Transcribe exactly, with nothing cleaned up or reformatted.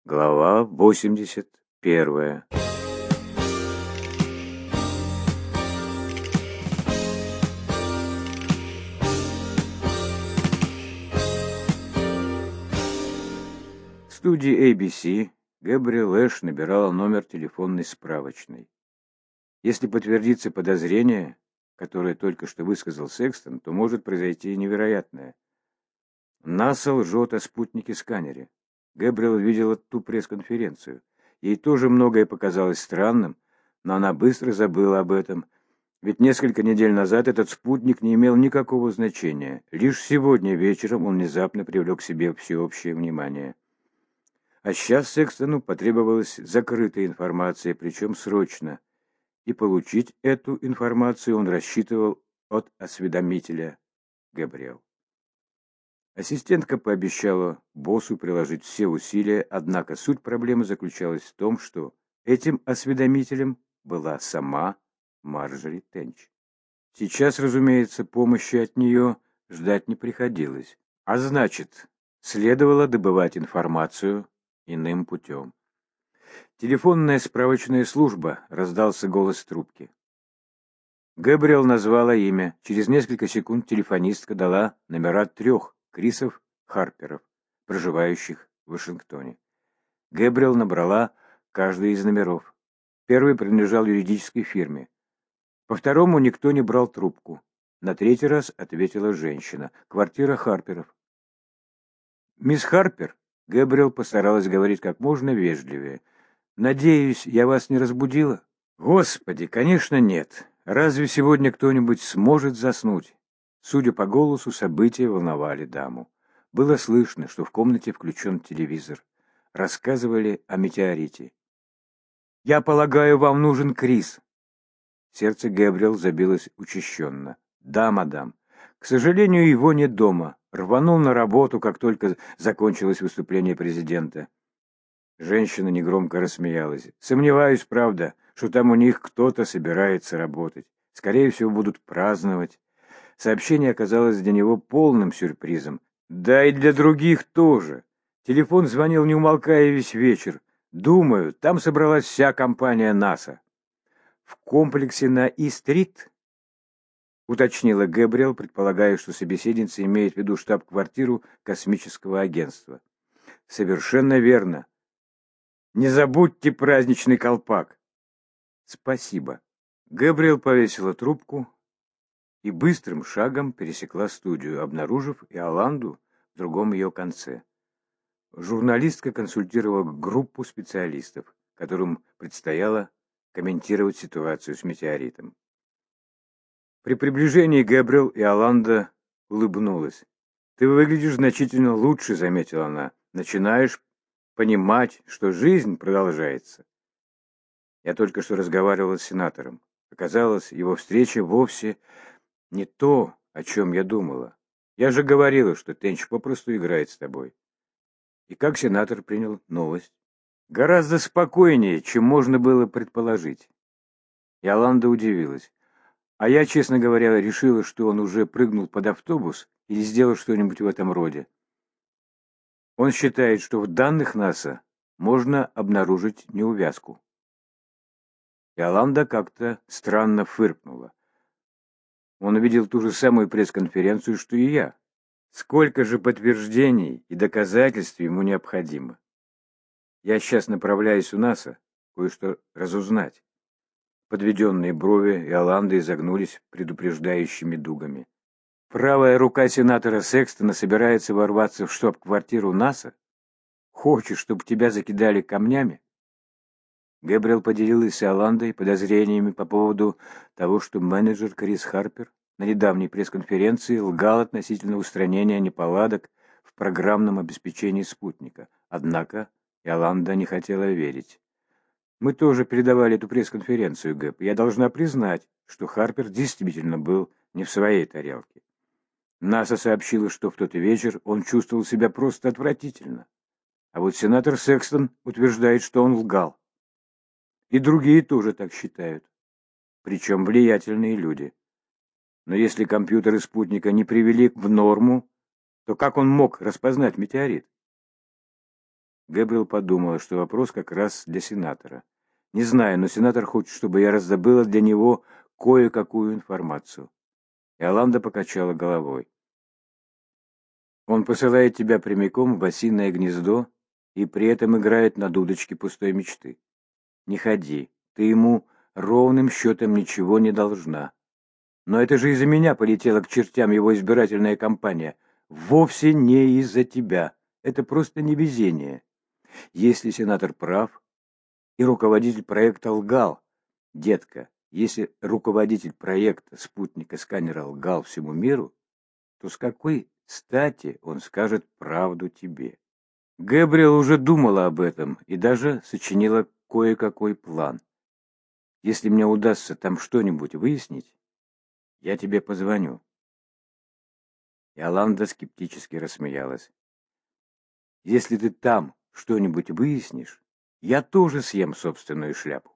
Глава восемьдесят первая. В студии эй би си Гэбриэл Эш набирала номер телефонной справочной. Если подтвердится подозрение, которое только что высказал Секстон, то может произойти невероятное. НАСА лжет о спутнике-сканере. Гэбриэл видела ту пресс-конференцию. Ей тоже многое показалось странным, но она быстро забыла об этом. Ведь несколько недель назад этот спутник не имел никакого значения. Лишь сегодня вечером он внезапно привлек к себе всеобщее внимание. А сейчас Секстону потребовалась закрытая информация, причем срочно. И получить эту информацию он рассчитывал от осведомителя Гэбриэл. Ассистентка пообещала боссу приложить все усилия, однако суть проблемы заключалась в том, что этим осведомителем была сама Марджори Тенч. Сейчас, разумеется, помощи от нее ждать не приходилось, а значит, следовало добывать информацию иным путем. «Телефонная справочная служба», — раздался голос трубки. Гэбриэл назвала имя. Через несколько секунд телефонистка дала номера трех Крисов Харперов, проживающих в Вашингтоне. Гэбриэл набрала каждый из номеров. Первый принадлежал юридической фирме. По второму никто не брал трубку. На третий раз ответила женщина. Квартира Харперов. «Мисс Харпер», — Гэбриэл постаралась говорить как можно вежливее, — «надеюсь, я вас не разбудила?» «Господи, конечно, нет. Разве сегодня кто-нибудь сможет заснуть?» Судя по голосу, события волновали даму. Было слышно, что в комнате включен телевизор. Рассказывали о метеорите. «Я полагаю, вам нужен Крис». Сердце Гэбриэл забилось учащенно. «Да, мадам. К сожалению, его нет дома. Рванул на работу, как только закончилось выступление президента». Женщина негромко рассмеялась. «Сомневаюсь, правда, что там у них кто-то собирается работать. Скорее всего, будут праздновать». Сообщение оказалось для него полным сюрпризом. Да и для других тоже. Телефон звонил не умолкая весь вечер. Думаю, там собралась вся компания НАСА. В комплексе на И-стрит, уточнила Гэбриэл, предполагая, что собеседница имеет в виду штаб-квартиру космического агентства. Совершенно верно. Не забудьте праздничный колпак. Спасибо. Гэбриэл повесила трубку и быстрым шагом пересекла студию, обнаружив Иоланду в другом ее конце. Журналистка консультировала группу специалистов, которым предстояло комментировать ситуацию с метеоритом. При приближении Гэбриэл Иоланда улыбнулась. «Ты выглядишь значительно лучше», — заметила она. «Начинаешь понимать, что жизнь продолжается». Я только что разговаривала с сенатором. Оказалось, его встреча вовсе не то, о чем я думала. Я же говорила, что Тенч попросту играет с тобой. И как сенатор принял новость? Гораздо спокойнее, чем можно было предположить. Иоланда удивилась. А я, честно говоря, решила, что он уже прыгнул под автобус или сделал что-нибудь в этом роде. Он считает, что в данных НАСА можно обнаружить неувязку. Иоланда как-то странно фыркнула. Он увидел ту же самую пресс-конференцию, что и я. Сколько же подтверждений и доказательств ему необходимо? Я сейчас направляюсь у НАСА кое-что разузнать. Подведенные брови Иоланды изогнулись предупреждающими дугами. Правая рука сенатора Секстона собирается ворваться в штаб-квартиру НАСА? Хочешь, чтобы тебя закидали камнями? Гэбриэл поделилась с Иоландой подозрениями по поводу того, что менеджер Крис Харпер на недавней пресс-конференции лгал относительно устранения неполадок в программном обеспечении спутника. Однако Иоланда не хотела верить. Мы тоже передавали эту пресс-конференцию, Гэб. Я должна признать, что Харпер действительно был не в своей тарелке. НАСА сообщила, что в тот вечер он чувствовал себя просто отвратительно. А вот сенатор Секстон утверждает, что он лгал. И другие тоже так считают. Причем влиятельные люди. Но если компьютеры спутника не привели в норму, то как он мог распознать метеорит? Гэбриэл подумала, что вопрос как раз для сенатора. Не знаю, но сенатор хочет, чтобы я раздобыла для него кое-какую информацию. Иоланда покачала головой. Он посылает тебя прямиком в осиное гнездо и при этом играет на дудочке пустой мечты. Не ходи, ты ему ровным счетом ничего не должна. Но это же из-за меня полетела к чертям его избирательная кампания. Вовсе не из-за тебя. Это просто невезение. Если сенатор прав, и руководитель проекта лгал, детка, если руководитель проекта спутника сканера лгал всему миру, то с какой стати он скажет правду тебе? Гэбриэл уже думала об этом и даже сочинила кое-какой план. Если мне удастся там что-нибудь выяснить, я тебе позвоню. Иоланда скептически рассмеялась. Если ты там что-нибудь выяснишь, я тоже съем собственную шляпу.